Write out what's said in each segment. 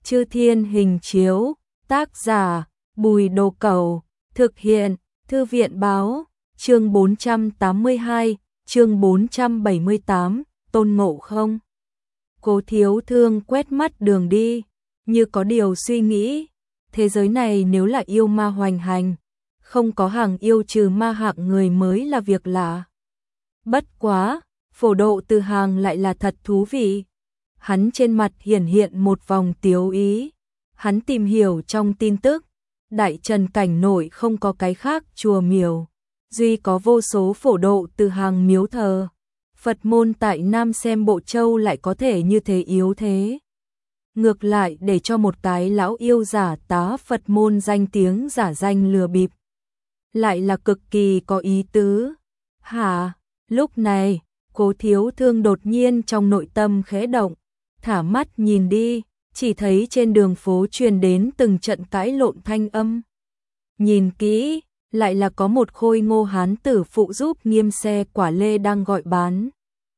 Chư Thiên Hình Chiếu, tác giả Bùi Đồ Cẩu, thực hiện Thư viện Báo, chương 482, chương 478, Tôn Ngộ Không. Cố Thiếu Thương quét mắt đường đi, như có điều suy nghĩ, thế giới này nếu là yêu ma hoành hành, không có hàng yêu trừ ma hạng người mới là việc lạ. Bất quá, phổ độ từ hàng lại là thật thú vị. Hắn trên mặt hiển hiện một vòng tiếu ý. Hắn tìm hiểu trong tin tức, Đại Trần cảnh nội không có cái khác chùa miếu, duy có vô số phổ độ từ hàng miếu thờ. Phật môn tại Nam Xem Bộ Châu lại có thể như thế yếu thế. Ngược lại để cho một cái lão yêu giả tá Phật môn danh tiếng giả danh lừa bịp, lại là cực kỳ có ý tứ. Hả? Lúc này, Cố Thiếu Thương đột nhiên trong nội tâm khẽ động, thả mắt nhìn đi, chỉ thấy trên đường phố truyền đến từng trận cãi lộn thanh âm. Nhìn kỹ, lại là có một khôi ngô hán tử phụ giúp nghiêm xe quả lê đang gọi bán.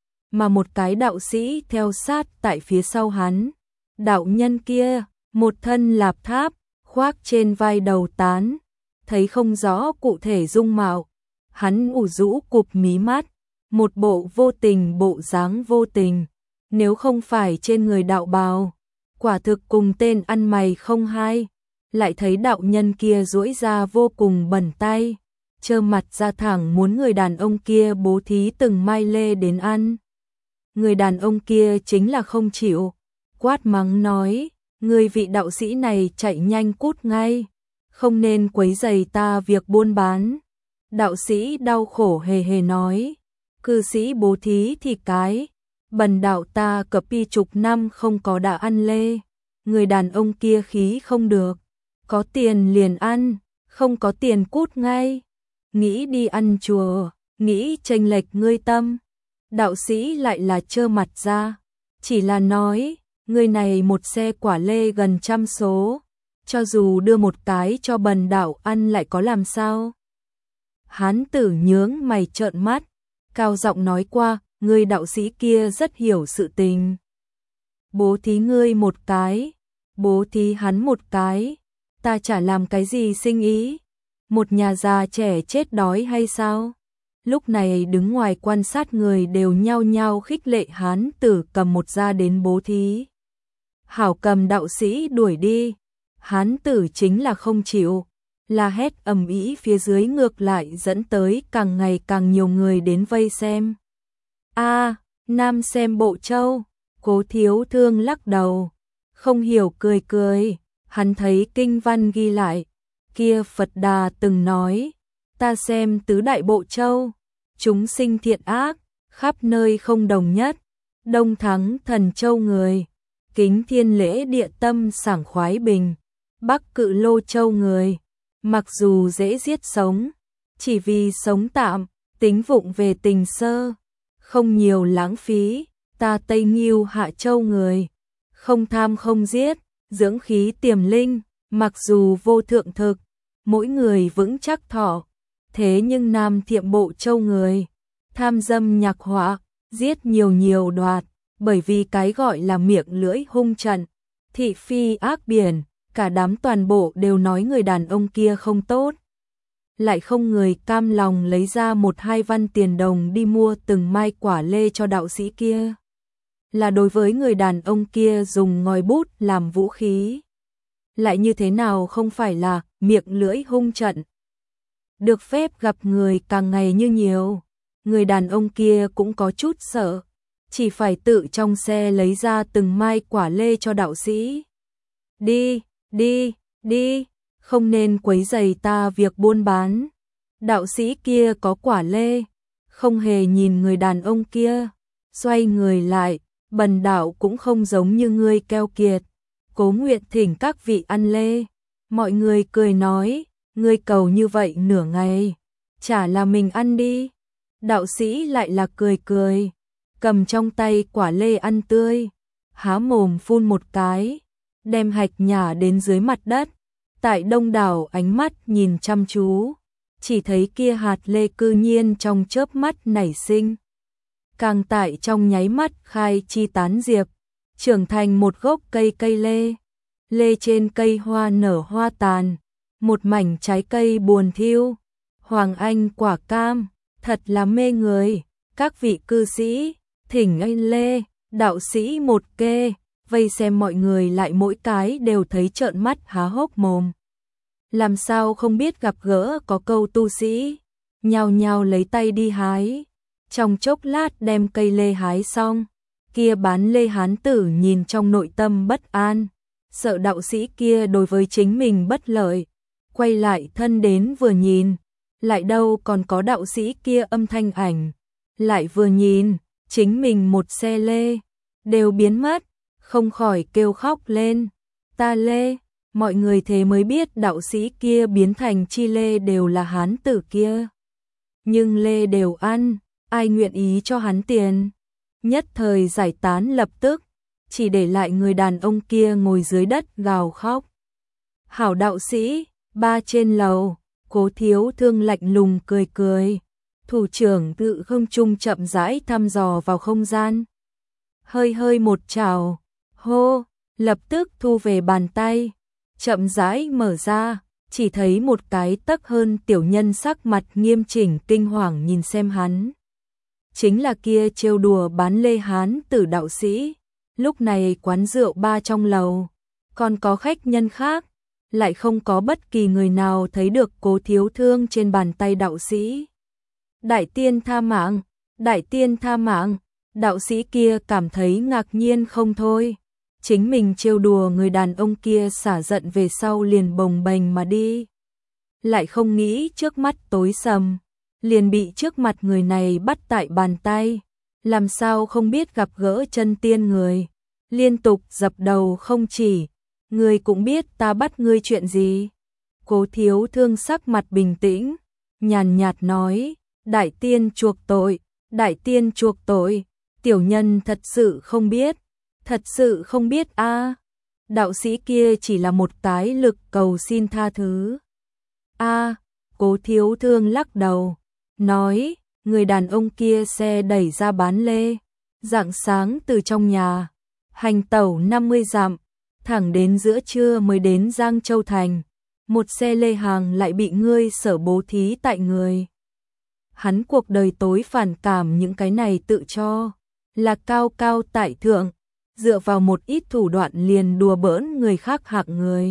Mà một cái đạo sĩ theo sát tại phía sau hắn. Đạo nhân kia, một thân lạp tháp, khoác trên vai đầu tán, thấy không rõ cụ thể dung mạo. Hắn ủ rũ cụp mí mắt, một bộ vô tình bộ dáng vô tình. Nếu không phải trên người đạo bào, quả thực cùng tên ăn mày không hai. Lại thấy đạo nhân kia duỗi ra vô cùng bẩn tay, trơ mặt ra thẳng muốn người đàn ông kia bố thí từng mai lê đến ăn. Người đàn ông kia chính là không chịu, quát mắng nói, người vị đạo sĩ này chạy nhanh cút ngay, không nên quấy rầy ta việc buôn bán. Đạo sĩ đau khổ hề hề nói, cư sĩ bố thí thì cái, bần đạo ta cập pi chục năm không có đã ăn lê. Người đàn ông kia khí không được, có tiền liền ăn, không có tiền cút ngay. Nghĩ đi ăn chùa, nghĩ chênh lệch ngươi tâm. Đạo sĩ lại là trơ mặt ra, chỉ là nói, người này một xe quả lê gần trăm số, cho dù đưa một cái cho bần đạo ăn lại có làm sao. Hán tử nhướng mày trợn mắt, cao giọng nói qua, người đạo sĩ kia rất hiểu sự tình. Bố thí ngươi một cái, bố thí hắn một cái, ta chả làm cái gì sinh ý, một nhà già trẻ chết đói hay sao? Lúc này đứng ngoài quan sát người đều nhao nhao khích lệ hán tử cầm một ra đến bố thí. Hảo cầm đạo sĩ đuổi đi, hán tử chính là không chịu, la hét ầm ĩ phía dưới ngược lại dẫn tới càng ngày càng nhiều người đến vây xem. A, Nam Xem Bộ Châu, Cố Thiếu Thương lắc đầu, không hiểu cười cười, hắn thấy kinh văn ghi lại, kia Phật Đà từng nói, ta xem tứ đại bộ châu, chúng sinh thiện ác, khắp nơi không đồng nhất, Đông thắng Thần Châu người, kính thiên lễ địa tâm sảng khoái bình, Bắc cự Lô Châu người, mặc dù dễ giết sống, chỉ vì sống tạm, tính vụng về tình sơ, không nhiều lãng phí, ta Tây Nghiêu Hạ Châu người, không tham không giết, dưỡng khí tiềm linh, mặc dù vô thượng thực, mỗi người vững chắc thọ, thế nhưng Nam Thiệm Bộ Châu người, tham dâm nhạc họa, giết nhiều nhiều đoạt, bởi vì cái gọi là miệng lưỡi hung trận, thị phi ác biển, cả đám toàn bộ đều nói người đàn ông kia không tốt. Lại không người cam lòng lấy ra 1-2 văn tiền đồng đi mua từng mai quả lê cho đạo sĩ kia. Là đối với người đàn ông kia dùng ngòi bút làm vũ khí. Lại như thế nào không phải là miệng lưỡi hung trận. Được phép gặp người càng ngày như nhiều, người đàn ông kia cũng có chút sợ, chỉ phải tự trong xe lấy ra từng mai quả lê cho đạo sĩ. Đi, đi, đi, không nên quấy rầy ta việc buôn bán. Đạo sĩ kia có quả lê, không hề nhìn người đàn ông kia, xoay người lại, bần đạo cũng không giống như ngươi keo kiệt, cố nguyện thỉnh các vị ăn lê. Mọi người cười nói, ngươi cầu như vậy nửa ngày, chả là mình ăn đi. Đạo sĩ lại là cười cười, cầm trong tay quả lê ăn tươi, há mồm phun một cái, đem hạch nhả đến dưới mặt đất. Tại đông đảo ánh mắt nhìn chăm chú, chỉ thấy kia hạt lê cư nhiên trong chớp mắt nảy sinh. Càng tại trong nháy mắt khai chi tán diệp, trưởng thành một gốc cây lê. lê trên cây hoa nở hoa tàn, một mảnh trái cây buồn thiêu, hoàng anh quả cam, thật là mê người, các vị cư sĩ, thỉnh anh lê, đạo sĩ một kê, vây xem mọi người lại mỗi cái đều thấy trợn mắt há hốc mồm. Làm sao không biết gặp gỡ có câu tu sĩ, nhao nhao lấy tay đi hái, trong chốc lát đem cây lê hái xong, kia bán lê hán tử nhìn trong nội tâm bất an, sợ đạo sĩ kia đối với chính mình bất lợi, quay lại thân đến vừa nhìn, lại đâu còn có đạo sĩ kia âm thanh ảnh, lại vừa nhìn, chính mình một xe lê, đều biến mất, không khỏi kêu khóc lên, ta lê, mọi người thế mới biết đạo sĩ kia biến thành chi lê đều là hán tử kia. Nhưng lê đều ăn, ai nguyện ý cho hắn tiền, nhất thời giải tán lập tức, chỉ để lại người đàn ông kia ngồi dưới đất gào khóc. Hảo đạo sĩ, ba trên lầu, Cố Thiếu Thương lạnh lùng cười cười, thủ trưởng tự không trung chậm rãi thăm dò vào không gian. Hơi hơi một trào, hô, lập tức thu về bàn tay, chậm rãi mở ra, chỉ thấy một cái tấc hơn tiểu nhân sắc mặt nghiêm chỉnh kinh hoàng nhìn xem hắn. Chính là kia trêu đùa bán lê hán tử đạo sĩ, lúc này quán rượu ba trong lầu, còn có khách nhân khác, lại không có bất kỳ người nào thấy được Cố Thiếu Thương trên bàn tay đạo sĩ. Đại tiên tha mạng, đại tiên tha mạng, đạo sĩ kia cảm thấy ngạc nhiên không thôi. Chính mình trêu đùa người đàn ông kia xả giận về sau liền bồng bềnh mà đi. Lại không nghĩ trước mắt tối sầm, liền bị trước mặt người này bắt tại bàn tay. Làm sao không biết gặp gỡ chân tiên người, liên tục dập đầu không chỉ. Ngươi cũng biết ta bắt ngươi chuyện gì. Cố Thiếu Thương sắc mặt bình tĩnh, nhàn nhạt nói, đại tiên chuộc tội, đại tiên chuộc tội, tiểu nhân thật sự không biết, thật sự không biết a. Đạo sĩ kia chỉ là một cái lực cầu xin tha thứ. A, Cố Thiếu Thương lắc đầu, nói, người đàn ông kia xe đẩy ra bán lê, rạng sáng từ trong nhà, hành tẩu 50 dặm, thẳng đến giữa trưa mới đến Giang Châu Thành, một xe lê hàng lại bị ngươi sở bố thí tại người. Hắn cuộc đời tối phản cảm những cái này tự cho là cao cao tại thượng, dựa vào một ít thủ đoạn liền đùa bỡn người khác hạng người.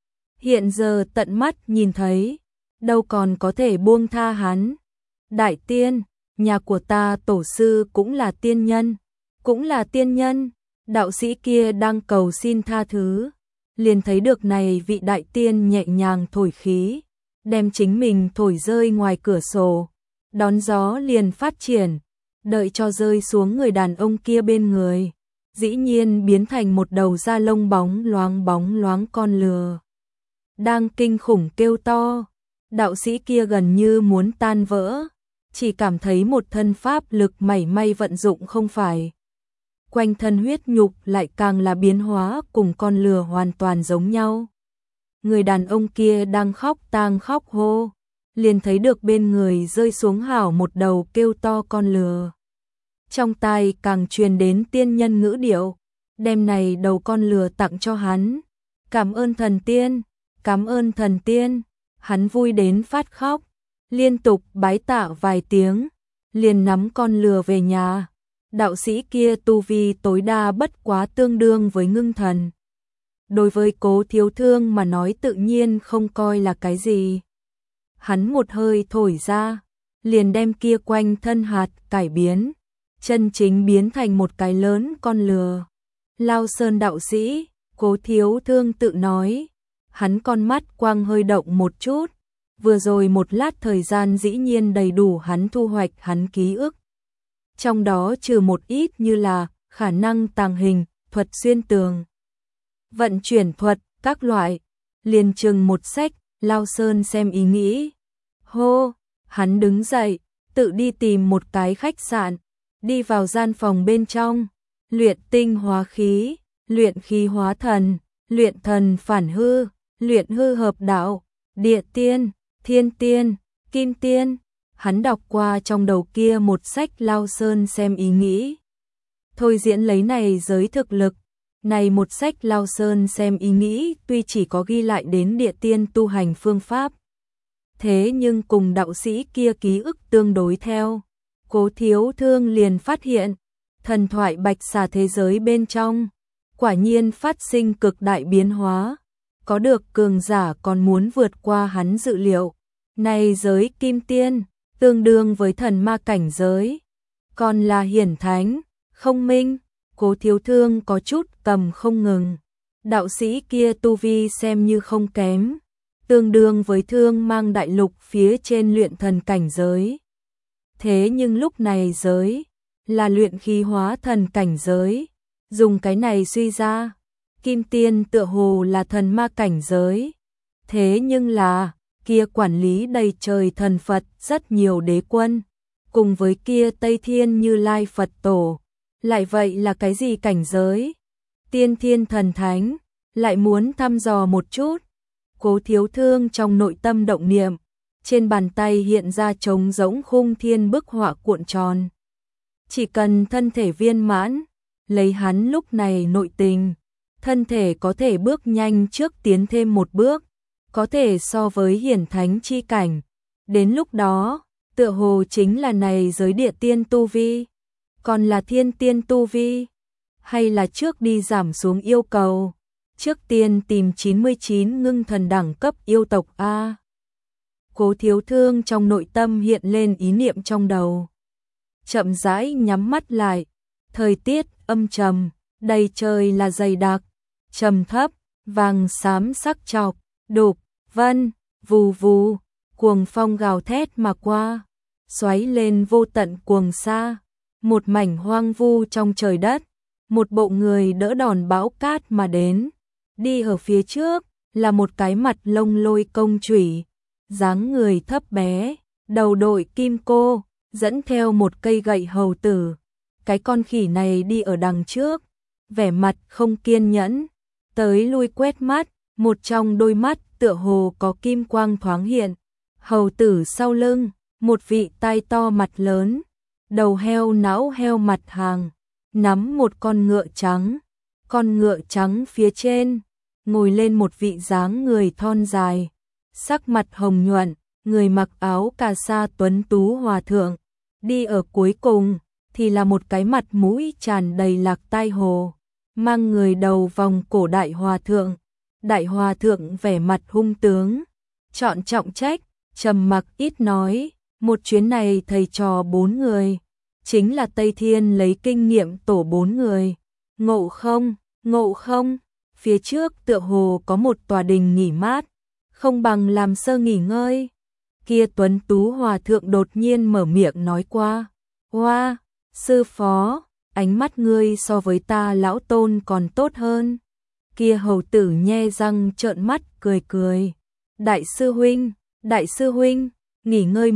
Hiện giờ tận mắt nhìn thấy, đâu còn có thể buông tha hắn. Đại tiên, nhà của ta tổ sư cũng là tiên nhân, cũng là tiên nhân. Đạo sĩ kia đang cầu xin tha thứ, liền thấy được này vị đại tiên nhẹ nhàng thổi khí, đem chính mình thổi rơi ngoài cửa sổ, đón gió liền phát triển, đợi cho rơi xuống người đàn ông kia bên người, dĩ nhiên biến thành một đầu da lông bóng loáng con lừa. Đang kinh khủng kêu to, đạo sĩ kia gần như muốn tan vỡ, chỉ cảm thấy một thân pháp lực mảy may vận dụng không phải. Quanh thân huyết nhục lại càng là biến hóa cùng con lừa hoàn toàn giống nhau. Người đàn ông kia đang khóc tang khóc hô, liền thấy được bên người rơi xuống hảo một đầu kêu to con lừa. Trong tai càng truyền đến tiên nhân ngữ điệu, đem này đầu con lừa tặng cho hắn. Cảm ơn thần tiên, cảm ơn thần tiên. Hắn vui đến phát khóc, liên tục bái tạ vài tiếng, liền nắm con lừa về nhà. Đạo sĩ kia tu vi tối đa bất quá tương đương với ngưng thần. Đối với Cố Thiếu Thương mà nói tự nhiên không coi là cái gì. Hắn một hơi thổi ra, liền đem kia quanh thân hạt cải biến, chân chính biến thành một cái lớn con lừa. Lao Sơn đạo sĩ, Cố Thiếu Thương tự nói, hắn con mắt quang hơi động một chút, vừa rồi một lát thời gian dĩ nhiên đầy đủ hắn thu hoạch hắn ký ức. Trong đó trừ một ít như là khả năng tàng hình, thuật xuyên tường, vận chuyển thuật, các loại, liền chừng một sách, Lao Sơn xem ý nghĩ. Hô, hắn đứng dậy, tự đi tìm một cái khách sạn, đi vào gian phòng bên trong, luyện tinh hóa khí, luyện khí hóa thần, luyện thần phản hư, luyện hư hợp đạo, địa tiên, thiên tiên, kim tiên. Hắn đọc qua trong đầu kia một sách Lao Sơn xem ý nghĩ. Thôi diễn lấy này giới thực lực, Này một sách Lao Sơn xem ý nghĩ tuy chỉ có ghi lại đến địa tiên tu hành phương pháp. Thế nhưng cùng đạo sĩ kia ký ức tương đối theo. Cố Thiếu Thương liền phát hiện, thần thoại bạch xà thế giới bên trong, quả nhiên phát sinh cực đại biến hóa. Có được cường giả còn muốn vượt qua hắn dự liệu. Này giới kim tiên, tương đương với thần ma cảnh giới. Còn là hiển thánh, không minh. Cố Thiếu Thương có chút cầm không ngừng. Đạo sĩ kia tu vi xem như không kém, tương đương với Thương Mang đại lục phía trên luyện thần cảnh giới. Thế nhưng lúc này giới là luyện khí hóa thần cảnh giới, dùng cái này suy ra, kim tiên tựa hồ là thần ma cảnh giới. Thế nhưng là, kia quản lý đầy trời thần Phật rất nhiều đế quân, cùng với kia Tây Thiên Như Lai Phật Tổ, lại vậy là cái gì cảnh giới? Tiên thiên thần thánh, lại muốn thăm dò một chút. Cố Thiếu Thương trong nội tâm động niệm, trên bàn tay hiện ra trống rỗng khung thiên bức họa cuộn tròn. Chỉ cần thân thể viên mãn, lấy hắn lúc này nội tình, thân thể có thể bước nhanh trước tiến thêm một bước, có thể so với hiển thánh chi cảnh. Đến lúc đó, tựa hồ chính là này giới địa tiên tu vi, còn là thiên tiên tu vi, hay là trước đi giảm xuống yêu cầu, trước tiên tìm 99 ngưng thần đẳng cấp yêu tộc A. Cố Thiếu Thương trong nội tâm hiện lên ý niệm trong đầu. Chậm rãi nhắm mắt lại, thời tiết âm trầm, đầy trời là dày đặc, trầm thấp, vàng xám sắc chọc, đục, vân, vù vù, cuồng phong gào thét mà qua, xoáy lên vô tận cuồng xa, một mảnh hoang vu trong trời đất, một bộ người đỡ đòn bão cát mà đến, đi ở phía trước là một cái mặt lông lôi công chủy, dáng người thấp bé, đầu đội kim cô, dẫn theo một cây gậy hầu tử. Cái con khỉ này đi ở đằng trước, vẻ mặt không kiên nhẫn, tới lui quét mắt, một trong đôi mắt tựa hồ có kim quang thoáng hiện. Hầu tử sau lưng, một vị tai to mặt lớn, đầu heo não heo mặt hàng, nắm một con ngựa trắng. Con ngựa trắng phía trên, ngồi lên một vị dáng người thon dài, sắc mặt hồng nhuận, người mặc áo cà sa tuấn tú hòa thượng. Đi ở cuối cùng thì là một cái mặt mũi tràn đầy lạc tai hồ, mang người đầu vòng cổ đại hòa thượng. Đại hòa thượng vẻ mặt hung tướng, chọn trọng trách, trầm mặc ít nói. Một chuyến này thầy trò 4 người, chính là Tây Thiên lấy kinh nghiệm tổ 4 người. Ngộ không, phía trước tựa hồ có một tòa đình nghỉ mát, không bằng làm sơ nghỉ ngơi. Kia tuấn tú hòa thượng đột nhiên mở miệng nói qua. Hoa, sư phó, ánh mắt ngươi so với ta lão tôn còn tốt hơn. Kia hầu tử nhe răng trợn mắt cười cười. Đại sư huynh, nghỉ ngơi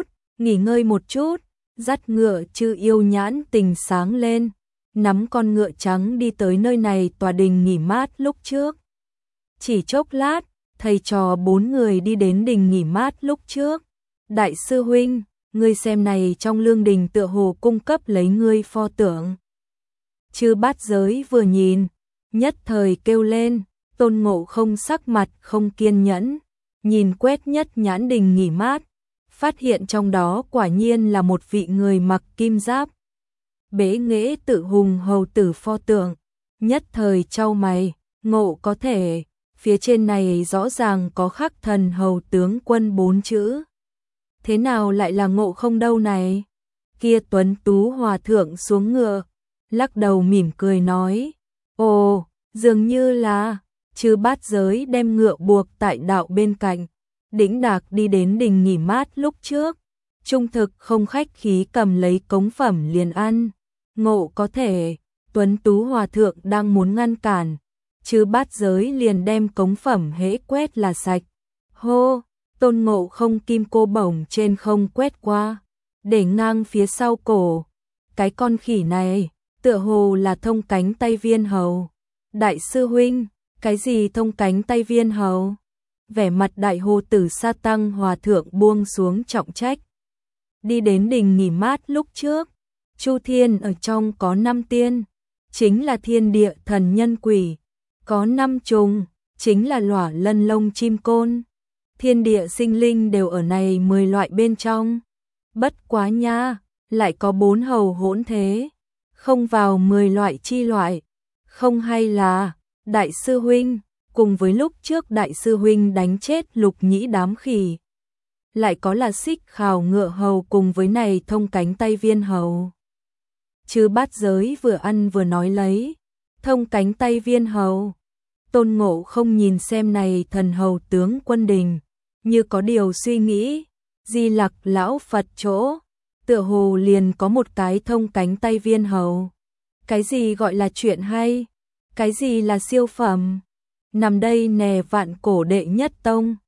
một chút, dắt ngựa chư yêu nhãn tình sáng lên, nắm con ngựa trắng đi tới nơi này tòa đình nghỉ mát lúc trước. Chỉ chốc lát, thầy trò 4 người đi đến đình nghỉ mát lúc trước. Đại sư huynh, ngươi xem này trong lương đình tựa hồ cung cấp lấy ngươi pho tượng. Chư Bát Giới vừa nhìn, nhất thời kêu lên. Tôn Ngộ Không sắc mặt không kiên nhẫn, nhìn quét nhất nhãn đình nghỉ mát, phát hiện trong đó quả nhiên là một vị người mặc kim giáp, bế nghệ tự hùng hầu tử pho tượng. Nhất thời chau mày, ngộ có thể, phía trên này rõ ràng có khắc thần hầu tướng quân 4 chữ. Thế nào lại là Ngộ Không đâu này? Kia tuấn tú hòa thượng xuống ngựa, lắc đầu mỉm cười nói, ồ, dường như là. Chư Bát Giới đem ngựa buộc tại đạo bên cạnh, đĩnh đạc đi đến đình nghỉ mát lúc trước, trung thực không khách khí cầm lấy cống phẩm liền ăn. Ngộ có thể, tuấn tú hòa thượng đang muốn ngăn cản, Chư Bát Giới liền đem cống phẩm hễ quét là sạch. Hô, Tôn Ngộ Không kim cô bổng trên không quét qua, để ngang phía sau cổ. Cái con khỉ này, tựa hồ là thông cánh tay viên hầu. Đại sư huynh, cái gì thông cánh tay viên hầu? Vẻ mặt đại hồ tử sa tăng hòa thượng buông xuống trọng trách. Đi đến đình nghỉ mát lúc trước, Chu Thiên ở trong có 5 tiên, chính là thiên địa thần nhân quỷ, có 5 trùng, chính là lỏa lân lông chim côn. Thiên địa sinh linh đều ở này 10 loại bên trong. Bất quá nha, lại có 4 hầu hỗn thế, không vào 10 loại chi loại. Không hay là, đại sư huynh, cùng với lúc trước đại sư huynh đánh chết Lục Nhĩ đám khỉ. Lại có là Xích Khảo ngựa hầu cùng với này thông cánh tay viên hầu. Chứ Bát Giới vừa ăn vừa nói lấy, thông cánh tay viên hầu. Tôn Ngộ không nhìn xem này thần hầu tướng quân đình, như có điều suy nghĩ, Di Lặc lão Phật chỗ, tựa hồ liền có một cái thông cánh tay viên hầu. Cái gì gọi là chuyện hay? Cái gì là siêu phẩm? Nằm đây nè vạn cổ đệ nhất tông.